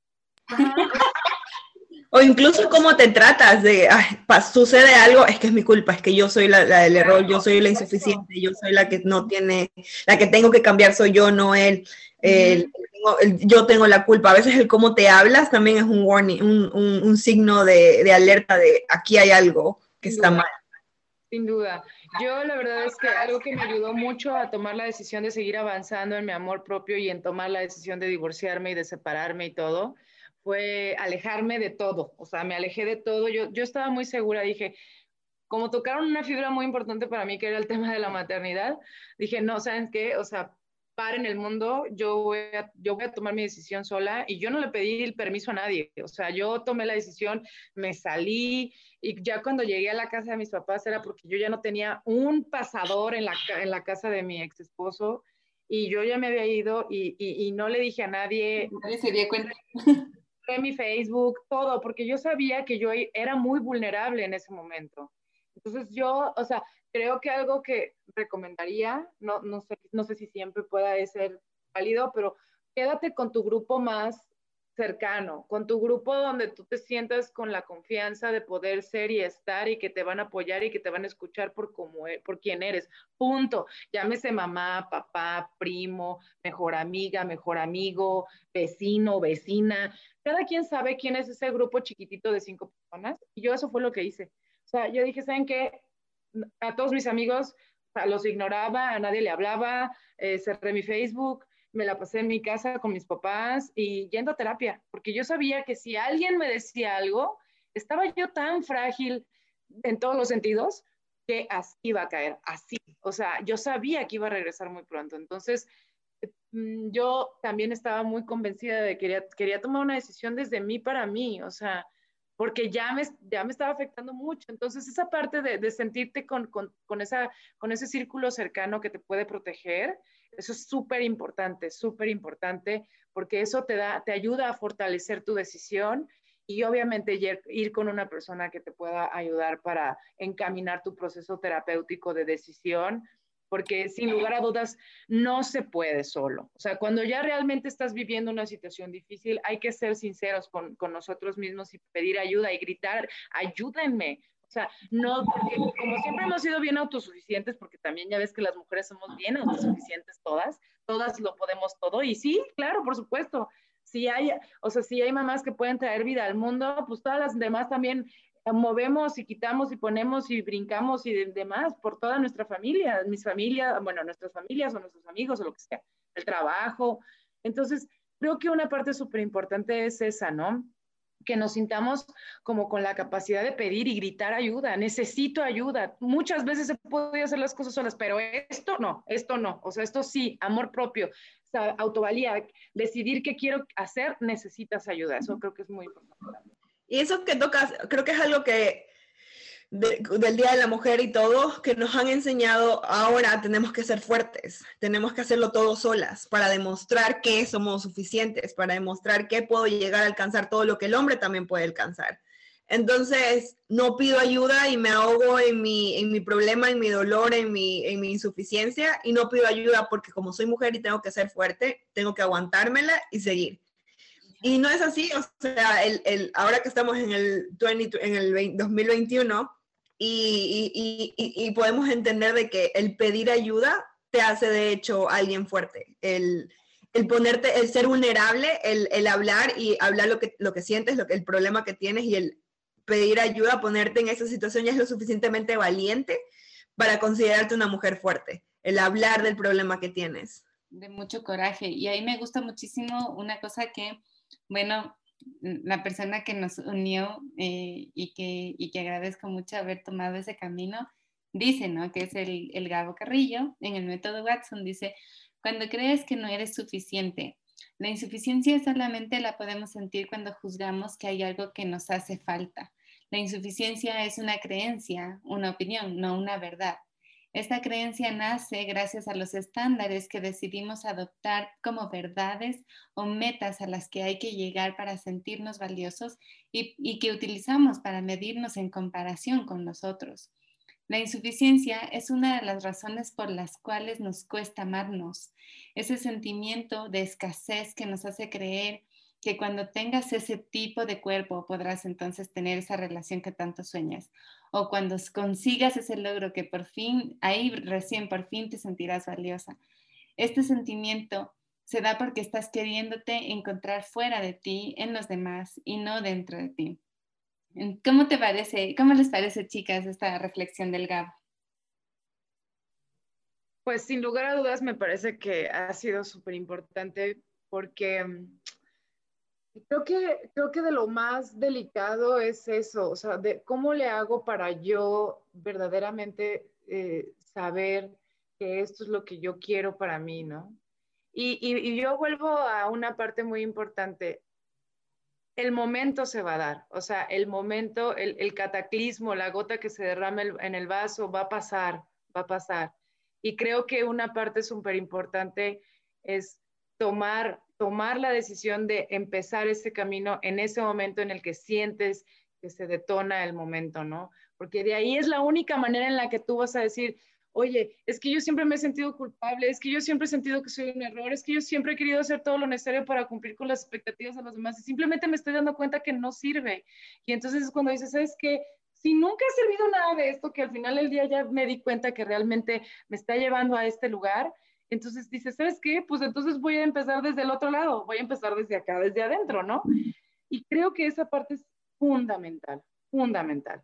O incluso cómo te tratas sucede algo, es que es mi culpa, es que yo soy la del error, yo soy la insuficiente, yo soy la que no tiene, la que tengo que cambiar soy yo, no él. Yo tengo la culpa. A veces el cómo te hablas también es un warning, un signo de alerta de aquí hay algo que está mal. Sin duda. Yo la verdad es que algo que me ayudó mucho a tomar la decisión de seguir avanzando en mi amor propio y en tomar la decisión de divorciarme y de separarme y todo, fue alejarme de todo, o sea, me alejé de todo, yo estaba muy segura, dije, como tocaron una fibra muy importante para mí, que era el tema de la maternidad, dije, no, ¿saben qué? O sea, par en el mundo, yo voy a tomar mi decisión sola y yo no le pedí el permiso a nadie. O sea, yo tomé la decisión, me salí y ya cuando llegué a la casa de mis papás era porque yo ya no tenía un pasador en la casa de mi ex esposo y yo ya me había ido y no le dije a nadie. Nadie se dio cuenta. En mi Facebook, todo, porque yo sabía que yo era muy vulnerable en ese momento. Entonces yo, o sea, creo que algo que recomendaría, no sé si siempre pueda ser válido, pero quédate con tu grupo más cercano, con tu grupo donde tú te sientas con la confianza de poder ser y estar y que te van a apoyar y que te van a escuchar por quién eres. Punto. Llámese mamá, papá, primo, mejor amiga, mejor amigo, vecino, vecina. Cada quien sabe quién es ese grupo chiquitito de 5 personas. Y yo eso fue lo que hice. O sea, yo dije, ¿saben qué? A todos mis amigos, o sea, los ignoraba, a nadie le hablaba, cerré mi Facebook, me la pasé en mi casa con mis papás y yendo a terapia, porque yo sabía que si alguien me decía algo, estaba yo tan frágil en todos los sentidos que así iba a caer, así. O sea, yo sabía que iba a regresar muy pronto. Entonces, yo también estaba muy convencida de que quería tomar una decisión desde mí para mí, o sea, porque ya me estaba afectando mucho. Entonces, esa parte de sentirte con ese círculo cercano que te puede proteger, eso es súper importante, porque eso te ayuda a fortalecer tu decisión y obviamente ir con una persona que te pueda ayudar para encaminar tu proceso terapéutico de decisión, porque sin lugar a dudas no se puede solo. O sea, cuando ya realmente estás viviendo una situación difícil, hay que ser sinceros con nosotros mismos y pedir ayuda y gritar, ayúdenme. O sea, no, porque como siempre hemos sido bien autosuficientes, porque también ya ves que las mujeres somos bien autosuficientes todas lo podemos todo, y sí, claro, por supuesto, si hay mamás que pueden traer vida al mundo, pues todas las demás también movemos y quitamos y ponemos y brincamos y demás por toda nuestra familia, nuestras familias o nuestros amigos o lo que sea, el trabajo. Entonces, creo que una parte súper importante es esa, ¿no? Que nos sintamos como con la capacidad de pedir y gritar ayuda, necesito ayuda. Muchas veces se puede hacer las cosas solas, pero esto no, o sea, esto sí, amor propio, o sea, autovalía, decidir qué quiero hacer, necesitas ayuda, eso creo que es muy importante. Y eso que tocas, creo que es algo que del Día de la Mujer y todo, que nos han enseñado ahora tenemos que ser fuertes, tenemos que hacerlo todo solas para demostrar que somos suficientes, para demostrar que puedo llegar a alcanzar todo lo que el hombre también puede alcanzar. Entonces, no pido ayuda y me ahogo en mi problema, en mi dolor, en mi insuficiencia, y no pido ayuda porque como soy mujer y tengo que ser fuerte, tengo que aguantármela y seguir. Y no es así, o sea, ahora que estamos en el 2021 y podemos entender de que el pedir ayuda te hace de hecho alguien fuerte. El ser vulnerable, el hablar y hablar lo que sientes, el problema que tienes y el pedir ayuda, ponerte en esa situación ya es lo suficientemente valiente para considerarte una mujer fuerte, el hablar del problema que tienes. De mucho coraje. Y ahí me gusta muchísimo una cosa que, bueno, la persona que nos unió y que agradezco mucho haber tomado ese camino, dice, ¿no? Que es el Gabo Carrillo, en el método Watson, dice, cuando crees que no eres suficiente, la insuficiencia solamente la podemos sentir cuando juzgamos que hay algo que nos hace falta. La insuficiencia es una creencia, una opinión, no una verdad. Esta creencia nace gracias a los estándares que decidimos adoptar como verdades o metas a las que hay que llegar para sentirnos valiosos y que utilizamos para medirnos en comparación con los otros. La insuficiencia es una de las razones por las cuales nos cuesta amarnos. Ese sentimiento de escasez que nos hace creer que cuando tengas ese tipo de cuerpo podrás entonces tener esa relación que tanto sueñas. O cuando consigas ese logro que por fin, ahí recién por fin te sentirás valiosa. Este sentimiento se da porque estás queriéndote encontrar fuera de ti, en los demás y no dentro de ti. ¿Cómo te parece, cómo les parece, chicas, esta reflexión del Gabo? Pues sin lugar a dudas me parece que ha sido súper importante porque creo que de lo más delicado es eso, o sea, de cómo le hago para yo verdaderamente saber que esto es lo que yo quiero para mí, ¿no? Y yo vuelvo a una parte muy importante. El momento se va a dar, o sea, el momento, el cataclismo, la gota que se derrama en el vaso va a pasar, va a pasar. Y creo que una parte súper importante es tomar la decisión de empezar ese camino en ese momento en el que sientes que se detona el momento, ¿no? Porque de ahí es la única manera en la que tú vas a decir, oye, es que yo siempre me he sentido culpable, es que yo siempre he sentido que soy un error, es que yo siempre he querido hacer todo lo necesario para cumplir con las expectativas de los demás y simplemente me estoy dando cuenta que no sirve. Y entonces es cuando dices, ¿sabes qué? Si nunca ha servido nada de esto, que al final del día ya me di cuenta que realmente me está llevando a este lugar, entonces dices, ¿sabes qué? Pues entonces voy a empezar desde el otro lado, voy a empezar desde acá, desde adentro, ¿no? Y creo que esa parte es fundamental, fundamental.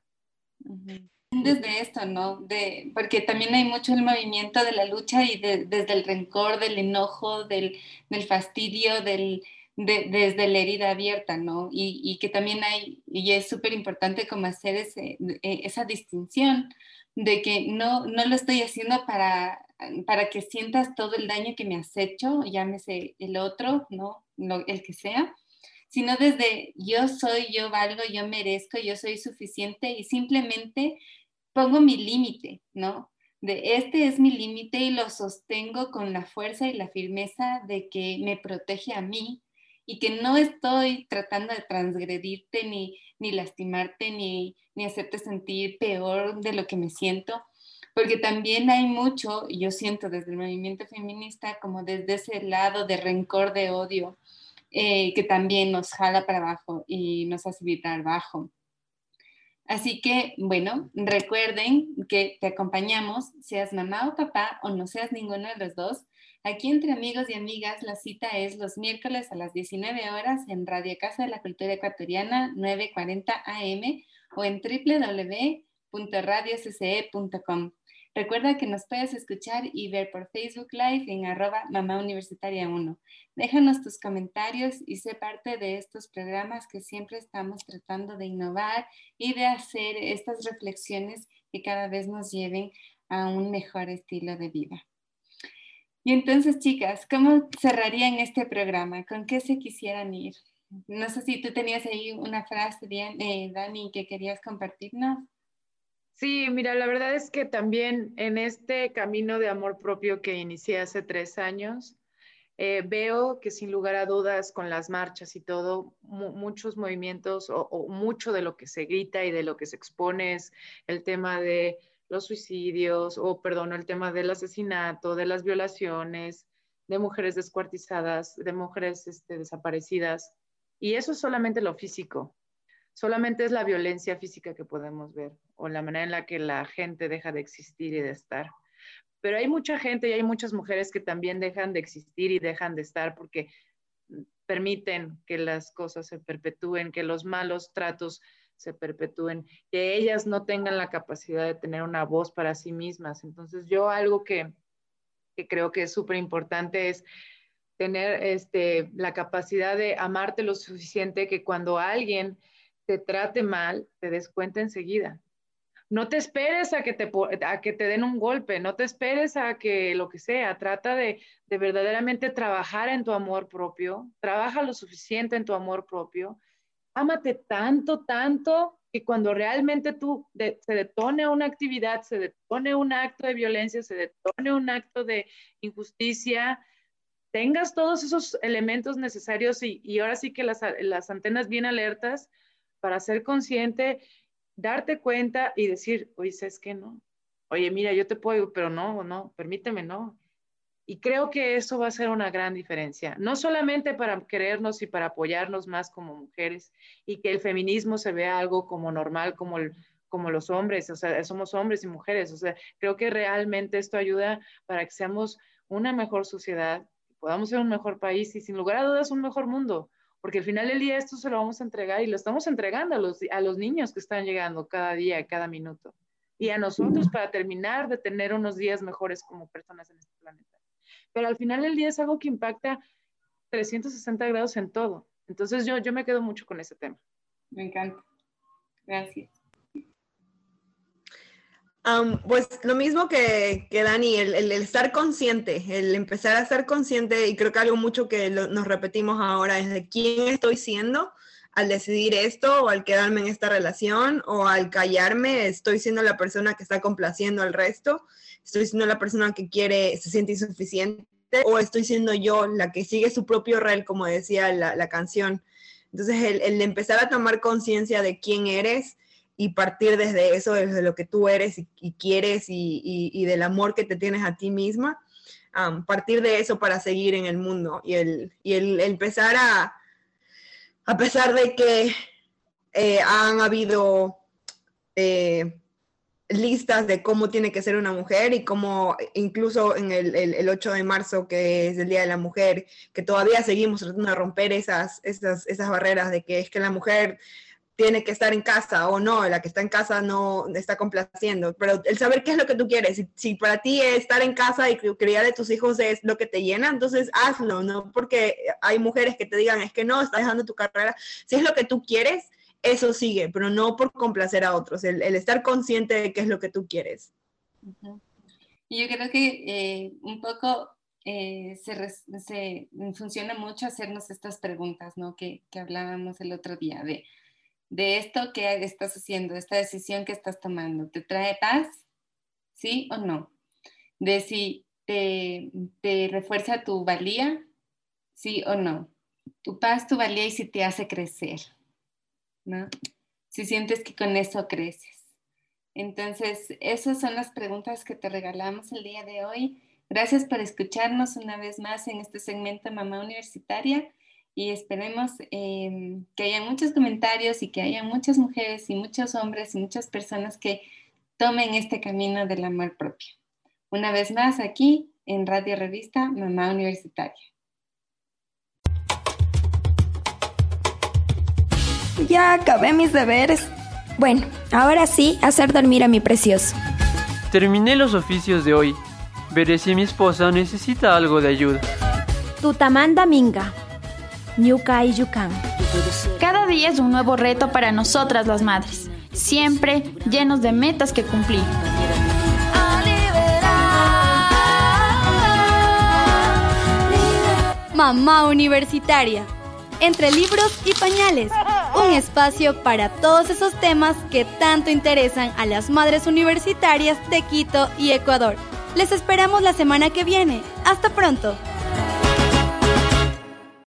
Desde esto, ¿no? Porque también hay mucho el movimiento de la lucha y desde el rencor, del enojo, del fastidio, desde la herida abierta, ¿no? Y que también y es súper importante como hacer esa distinción de que no lo estoy haciendo para que sientas todo el daño que me has hecho, llámese el otro, ¿no? El que sea, sino desde yo soy, yo valgo, yo merezco, yo soy suficiente y simplemente pongo mi límite, ¿no? Este es mi límite y lo sostengo con la fuerza y la firmeza de que me protege a mí y que no estoy tratando de transgredirte ni lastimarte ni hacerte sentir peor de lo que me siento, porque también hay mucho, yo siento desde el movimiento feminista como desde ese lado de rencor, de odio, que también nos jala para abajo y nos hace vibrar bajo. Así que, bueno, recuerden que te acompañamos, seas mamá o papá o no seas ninguno de los dos. Aquí entre amigos y amigas la cita es los miércoles a las 19 horas en Radio Casa de la Cultura Ecuatoriana 940 AM o en www.radiocce.com. Recuerda que nos puedes escuchar y ver por Facebook Live en @mamauniversitaria1. Déjanos tus comentarios y sé parte de estos programas que siempre estamos tratando de innovar y de hacer estas reflexiones que cada vez nos lleven a un mejor estilo de vida. Y entonces, chicas, ¿cómo cerrarían este programa? ¿Con qué se quisieran ir? No sé si tú tenías ahí una frase, Dani, que querías compartirnos. Sí, mira, la verdad es que también en este camino de amor propio que inicié hace 3 años, veo que sin lugar a dudas con las marchas y todo, muchos movimientos o mucho de lo que se grita y de lo que se expone es el tema de los suicidios el tema del asesinato, de las violaciones, de mujeres descuartizadas, de mujeres desaparecidas. Y eso es solamente lo físico. Solamente es la violencia física que podemos ver o la manera en la que la gente deja de existir y de estar. Pero hay mucha gente y hay muchas mujeres que también dejan de existir y dejan de estar porque permiten que las cosas se perpetúen, que los malos tratos se perpetúen, que ellas no tengan la capacidad de tener una voz para sí mismas. Entonces yo algo que creo que es súper importante es tener la capacidad de amarte lo suficiente que cuando alguien te trate mal, te des cuenta enseguida. No te esperes a que te den un golpe, no te esperes a que lo que sea, trata de verdaderamente trabajar en tu amor propio, trabaja lo suficiente en tu amor propio, ámate tanto, tanto, que cuando realmente se detone una actividad, se detone un acto de violencia, se detone un acto de injusticia, tengas todos esos elementos necesarios y ahora sí que las antenas bien alertas para ser consciente, darte cuenta y decir, oye, ¿sabes qué? No. Oye, mira, yo te puedo, pero no, permíteme, no. Y creo que eso va a ser una gran diferencia, no solamente para querernos y para apoyarnos más como mujeres y que el feminismo se vea algo como normal, como los hombres, o sea, somos hombres y mujeres, o sea, creo que realmente esto ayuda para que seamos una mejor sociedad, podamos ser un mejor país y sin lugar a dudas un mejor mundo. Porque al final del día esto se lo vamos a entregar y lo estamos entregando a los niños que están llegando cada día, cada minuto. Y a nosotros para terminar de tener unos días mejores como personas en este planeta. Pero al final del día es algo que impacta 360 grados en todo. Entonces yo me quedo mucho con ese tema. Me encanta. Gracias. Pues lo mismo que Dani, el estar consciente, el empezar a ser consciente, y creo que algo mucho que nos repetimos ahora es de quién estoy siendo al decidir esto, o al quedarme en esta relación, o al callarme. Estoy siendo la persona que está complaciendo al resto, estoy siendo la persona que se siente insuficiente, o estoy siendo yo la que sigue su propio rol, como decía la canción. Entonces el empezar a tomar conciencia de quién eres y partir desde eso, desde lo que tú eres y quieres, y del amor que te tienes a ti misma, partir de eso para seguir en el mundo, y el empezar a pesar de que han habido listas de cómo tiene que ser una mujer, y cómo incluso en el 8 de marzo, que es el Día de la Mujer, que todavía seguimos tratando de romper esas barreras de que es que la mujer tiene que estar en casa, o no, la que está en casa no está complaciendo, pero el saber qué es lo que tú quieres. Si para ti estar en casa y criar de tus hijos es lo que te llena, entonces hazlo, no porque hay mujeres que te digan, es que no, estás dejando tu carrera. Si es lo que tú quieres, eso sigue, pero no por complacer a otros, el estar consciente de qué es lo que tú quieres. Uh-huh. Y yo creo que un poco se funciona mucho hacernos estas preguntas, ¿no? Que hablábamos el otro día, de esto que estás haciendo, esta decisión que estás tomando, ¿te trae paz? ¿Sí o no? De si te refuerza tu valía, ¿sí o no? Tu paz, tu valía, y si te hace crecer, ¿no? Si sientes que con eso creces. Entonces, esas son las preguntas que te regalamos el día de hoy. Gracias por escucharnos una vez más en este segmento Mamá Universitaria. Y esperemos que haya muchos comentarios, y que haya muchas mujeres y muchos hombres y muchas personas que tomen este camino del amor propio. Una vez más aquí en Radio Revista Mamá Universitaria. Ya acabé mis deberes. Bueno, ahora sí, hacer dormir a mi precioso. Terminé los oficios de hoy. Veré si mi esposa necesita algo de ayuda. Tutamanda Minga. Ñuka y Yukan. Cada día es un nuevo reto para nosotras las madres, siempre llenos de metas que cumplir. Mamá Universitaria, entre libros y pañales, un espacio para todos esos temas que tanto interesan a las madres universitarias de Quito y Ecuador. Les esperamos la semana que viene. Hasta pronto.